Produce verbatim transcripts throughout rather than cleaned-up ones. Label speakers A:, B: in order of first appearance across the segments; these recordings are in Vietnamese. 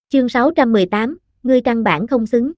A: Chương sáu trăm mười tám, ngươi căn bản không xứng.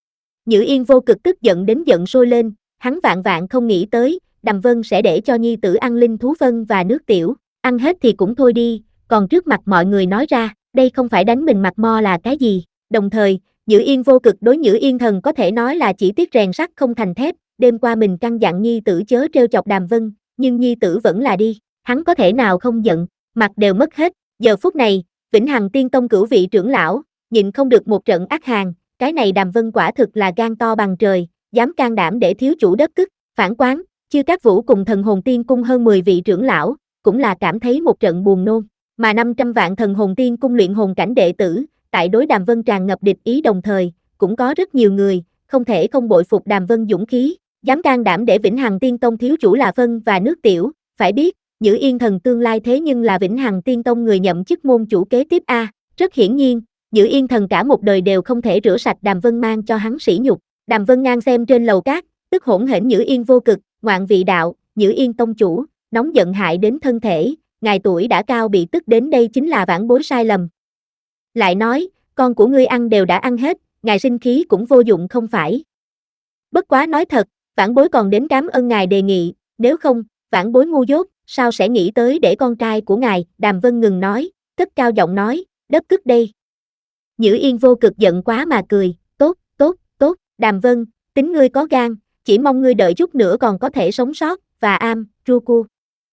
A: Nhữ Yên vô cực tức giận đến giận sôi lên, hắn vạn vạn không nghĩ tới, Đàm Vân sẽ để cho nhi tử ăn linh thú phân và nước tiểu, ăn hết thì cũng thôi đi, còn trước mặt mọi người nói ra, đây không phải đánh mình mặt mo là cái gì. Đồng thời, Nhữ Yên vô cực đối Nhữ Yên thần có thể nói là chỉ tiếc rèn sắt không thành thép, đêm qua mình căn dặn nhi tử chớ trêu chọc Đàm Vân, nhưng nhi tử vẫn là đi, hắn có thể nào không giận, mặt đều mất hết. Giờ phút này, Vĩnh Hằng Tiên Tông cửu vị trưởng lão, nhịn không được một trận ác hàn, cái này Đàm Vân quả thực là gan to bằng trời, dám can đảm để thiếu chủ đất cức, phản quán, Chư Cát Vũ cùng Thần Hồn Tiên Cung hơn mười vị trưởng lão, cũng là cảm thấy một trận buồn nôn, mà năm trăm vạn Thần Hồn Tiên Cung luyện hồn cảnh đệ tử, tại đối Đàm Vân tràn ngập địch ý đồng thời, cũng có rất nhiều người, không thể không bội phục Đàm Vân dũng khí, dám can đảm để Vĩnh Hằng Tiên Tông thiếu chủ là phân và nước tiểu, phải biết, Nhữ Yên thần tương lai thế nhưng là Vĩnh Hằng Tiên Tông người nhậm chức môn chủ kế tiếp a, rất hiển nhiên, Nhữ Yên thần cả một đời đều không thể rửa sạch Đàm Vân mang cho hắn sỉ nhục. Đàm Vân ngang xem trên lầu cát, tức hỗn hển Nhữ Yên vô cực, ngoạn vị đạo, Nhữ Yên tông chủ, nóng giận hại đến thân thể, ngài tuổi đã cao bị tức đến đây chính là vãn bối sai lầm. Lại nói, con của ngươi ăn đều đã ăn hết, ngài sinh khí cũng vô dụng không phải. Bất quá nói thật, vãn bối còn đến cảm ơn ngài đề nghị, nếu không, vãn bối ngu dốt, sao sẽ nghĩ tới để con trai của ngài, Đàm Vân ngừng nói, cất cao giọng nói, đất cức đây. Nhữ Yên vô cực giận quá mà cười, tốt, tốt, tốt, Đàm Vân, tính ngươi có gan, chỉ mong ngươi đợi chút nữa còn có thể sống sót, và am, Ruku.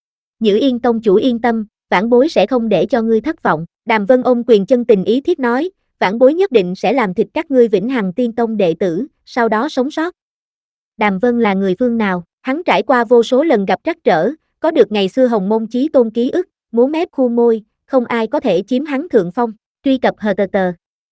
A: Nhữ Yên tông chủ yên tâm, vãn bối sẽ không để cho ngươi thất vọng, Đàm Vân ôm quyền chân tình ý thiết nói, vãn bối nhất định sẽ làm thịt các ngươi Vĩnh Hằng Tiên Tông đệ tử, sau đó sống sót. Đàm Vân là người phương nào, hắn trải qua vô số lần gặp trắc trở, có được ngày xưa Hồng Môn Chí Tôn ký ức, múa mép khu môi, không ai có thể chiếm hắn thượng phong, truy cập hờ tờ tờ.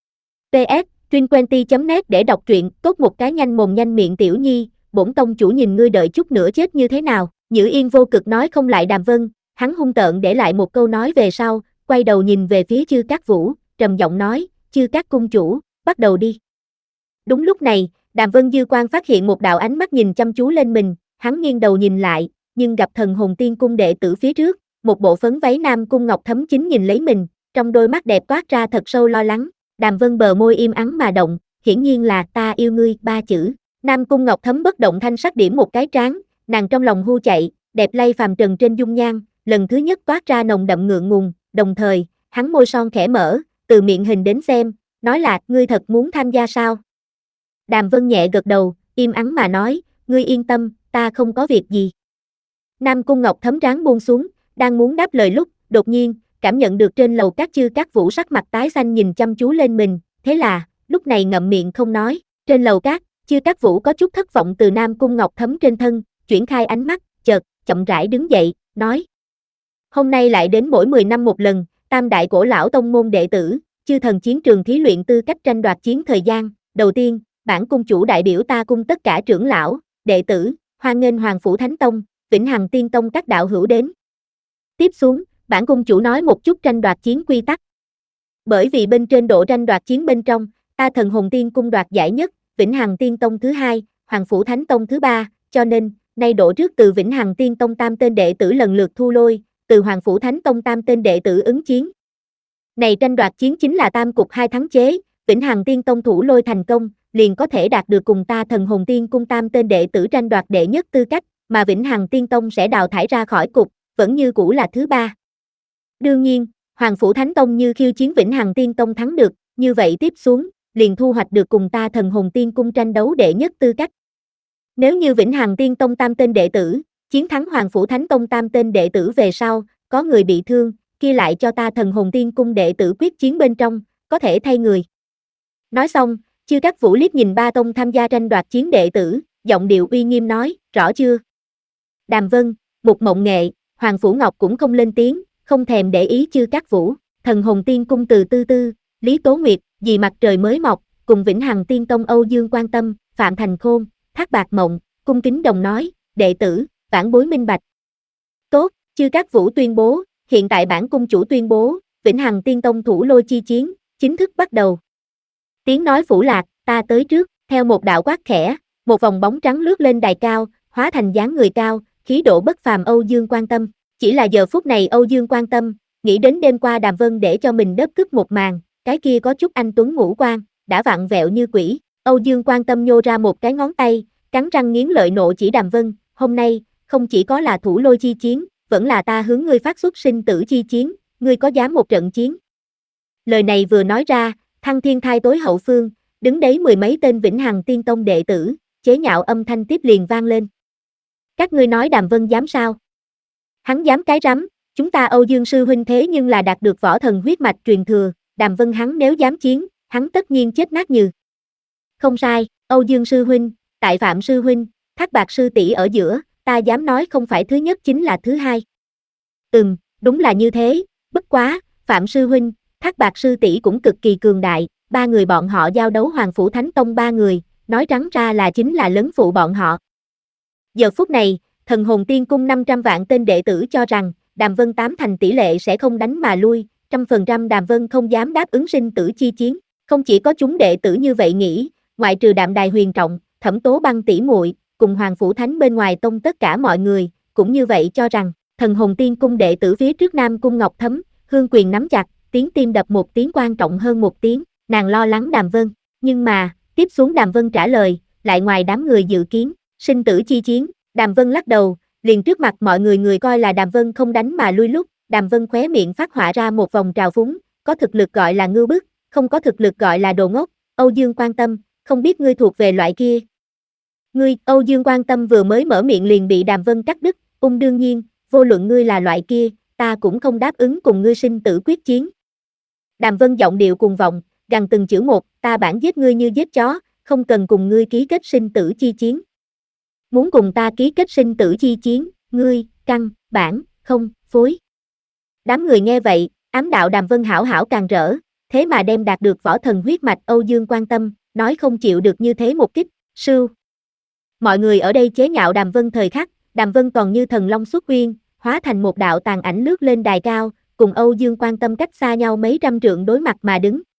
A: pê ét, twinquenty chấm net để đọc truyện, tốt một cái nhanh mồm nhanh miệng tiểu nhi, bổn tông chủ nhìn ngươi đợi chút nữa chết như thế nào, Nhữ Yên vô cực nói không lại Đàm Vân, hắn hung tợn để lại một câu nói về sau, quay đầu nhìn về phía Chư Cát Vũ, trầm giọng nói, Chư Cát cung chủ, bắt đầu đi. Đúng lúc này, Đàm Vân dư quan phát hiện một đạo ánh mắt nhìn chăm chú lên mình, hắn nghiêng đầu nhìn lại, nhưng gặp Thần Hồn Tiên Cung đệ tử phía trước, một bộ phấn váy nam cung ngọc thấm chính nhìn lấy mình, trong đôi mắt đẹp toát ra thật sâu lo lắng. Đàm Vân bờ môi im ắng mà động, hiển nhiên là ta yêu ngươi ba chữ. Nam cung ngọc thấm bất động thanh sắc điểm một cái trán, nàng trong lòng hu chạy, đẹp lay phàm trần trên dung nhan, lần thứ nhất toát ra nồng đậm ngượng ngùng, đồng thời, hắn môi son khẽ mở, từ miệng hình đến xem, nói là, ngươi thật muốn tham gia sao? Đàm Vân nhẹ gật đầu, im ắng mà nói, ngươi yên tâm, ta không có việc gì. Nam cung ngọc thấm trán buông xuống, đang muốn đáp lời lúc, đột nhiên, cảm nhận được trên lầu các Chư Cát Vũ sắc mặt tái xanh nhìn chăm chú lên mình, thế là, lúc này ngậm miệng không nói, trên lầu các, Chư Cát Vũ có chút thất vọng từ Nam cung ngọc thấm trên thân, chuyển khai ánh mắt, chợt, chậm rãi đứng dậy, nói. Hôm nay lại đến mỗi mười năm một lần, tam đại cổ lão tông môn đệ tử, chư thần chiến trường thí luyện tư cách tranh đoạt chiến thời gian, đầu tiên, bản cung chủ đại biểu ta cung tất cả trưởng lão, đệ tử, hoan nghênh Hoàng Phủ Thánh Tông, Vĩnh Hằng Tiên Tông các đạo hữu đến. Tiếp xuống, bản cung chủ nói một chút tranh đoạt chiến quy tắc. Bởi vì bên trên độ tranh đoạt chiến bên trong, ta Thần Hồn Tiên Cung đoạt giải nhất, Vĩnh Hằng Tiên Tông thứ hai, Hoàng Phủ Thánh Tông thứ ba, cho nên, nay độ trước từ Vĩnh Hằng Tiên Tông tam tên đệ tử lần lượt thu lôi, từ Hoàng Phủ Thánh Tông tam tên đệ tử ứng chiến. Này tranh đoạt chiến chính là tam cục hai thắng chế, Vĩnh Hằng Tiên Tông thủ lôi thành công, liền có thể đạt được cùng ta Thần Hồn Tiên Cung tam tên đệ tử tranh đoạt đệ nhất tư cách, mà Vĩnh Hằng Tiên Tông sẽ đào thải ra khỏi cục, vẫn như cũ là thứ ba. Đương nhiên, Hoàng Phủ Thánh Tông như khiêu chiến Vĩnh Hằng Tiên Tông thắng được, như vậy tiếp xuống, liền thu hoạch được cùng ta Thần Hồn Tiên Cung tranh đấu đệ nhất tư cách. Nếu như Vĩnh Hằng Tiên Tông tam tên đệ tử, chiến thắng Hoàng Phủ Thánh Tông tam tên đệ tử về sau, có người bị thương, kia lại cho ta Thần Hồn Tiên Cung đệ tử quyết chiến bên trong, có thể thay người. Nói xong, Chư Cát Vũ liếc nhìn ba tông tham gia tranh đoạt chiến đệ tử, giọng điệu uy nghiêm nói, rõ chưa? Đàm Vân, Mục Mộng Nghệ, Hoàng Phủ Ngọc cũng không lên tiếng, không thèm để ý Chư Cát Vũ, Thần Hồn Tiên Cung Từ Tư Tư, Lý Tố Nguyệt, Vì Mặt Trời Mới Mọc, cùng Vĩnh Hằng Tiên Tông Âu Dương Quan Tâm, Phạm Thành Khôn, Thác Bạc Mộng, cung kính đồng nói, đệ tử, vãn bối minh bạch. Tốt, Chư Cát Vũ tuyên bố, hiện tại bản cung chủ tuyên bố, Vĩnh Hằng Tiên Tông thủ lôi chi chiến, chính thức bắt đầu. Tiếng nói phủ lạc, ta tới trước, theo một đạo quát khẽ, một vòng bóng trắng lướt lên đài cao, hóa thành dáng người cao, khí độ bất phàm Âu Dương Quan Tâm. Chỉ là giờ phút này Âu Dương Quan Tâm, nghĩ đến đêm qua Đàm Vân để cho mình đớp cướp một màn, cái kia có chút anh tuấn ngũ quan, đã vặn vẹo như quỷ. Âu Dương Quan Tâm nhô ra một cái ngón tay, cắn răng nghiến lợi nộ chỉ Đàm Vân, hôm nay, không chỉ có là thủ lôi chi chiến, vẫn là ta hướng ngươi phát xuất sinh tử chi chiến, ngươi có dám một trận chiến? Lời này vừa nói ra, Thăng Thiên Thai tối hậu phương, đứng đấy mười mấy tên Vĩnh Hằng Tiên Tông đệ tử, chế nhạo âm thanh tiếp liền vang lên. Các ngươi nói Đàm Vân dám sao? Hắn dám cái rắm, chúng ta Âu Dương sư huynh thế nhưng là đạt được võ thần huyết mạch truyền thừa, Đàm Vân hắn nếu dám chiến, hắn tất nhiên chết nát như. Không sai, Âu Dương sư huynh, tại Phạm sư huynh, Thác Bạc sư tỷ ở giữa, ta dám nói không phải thứ nhất chính là thứ hai. Ừm, đúng là như thế, bất quá, Phạm sư huynh, Thác Bạc sư tỷ cũng cực kỳ cường đại, ba người bọn họ giao đấu Hoàng Phủ Thánh Tông ba người, nói trắng ra là chính là lấn phụ bọn họ. Giờ phút này, Thần Hồn Tiên Cung năm trăm vạn tên đệ tử cho rằng, Đàm Vân tám thành tỷ lệ sẽ không đánh mà lui, trăm phần trăm Đàm Vân không dám đáp ứng sinh tử chi chiến. Không chỉ có chúng đệ tử như vậy nghĩ, ngoại trừ Đạm Đài Huyền Trọng, Thẩm Tố Băng tỷ muội, cùng Hoàng Phủ Thánh bên ngoài tông tất cả mọi người, cũng như vậy cho rằng, Thần Hồn Tiên Cung đệ tử phía trước Nam Cung Ngọc Thấm, Hương quyền nắm chặt, tiếng tim đập một tiếng quan trọng hơn một tiếng, nàng lo lắng Đàm Vân, nhưng mà, tiếp xuống Đàm Vân trả lời, lại ngoài đám người dự kiến, sinh tử chi chiến, Đàm Vân lắc đầu, liền trước mặt mọi người người coi là Đàm Vân không đánh mà lui lúc, Đàm Vân khóe miệng phát họa ra một vòng trào phúng, có thực lực gọi là ngưu bức, không có thực lực gọi là đồ ngốc, Âu Dương Quan Tâm, không biết ngươi thuộc về loại kia. Ngươi, Âu Dương Quan Tâm vừa mới mở miệng liền bị Đàm Vân cắt đứt, ung đương nhiên, vô luận ngươi là loại kia, ta cũng không đáp ứng cùng ngươi sinh tử quyết chiến. Đàm Vân giọng điệu cuồng vọng, gằn từng chữ một, ta bản giết ngươi như giết chó, không cần cùng ngươi ký kết sinh tử chi chiến. Muốn cùng ta ký kết sinh tử chi chiến, ngươi, căn, bản, không, phối. Đám người nghe vậy, ám đạo Đàm Vân hảo hảo càng rỡ, thế mà đem đạt được võ thần huyết mạch Âu Dương Quan Tâm, nói không chịu được như thế một kích, sưu. Mọi người ở đây chế nhạo Đàm Vân thời khắc, Đàm Vân còn như thần long xuất uyên, hóa thành một đạo tàn ảnh lướt lên đài cao, cùng Âu Dương Quan Tâm cách xa nhau mấy trăm trượng đối mặt mà đứng,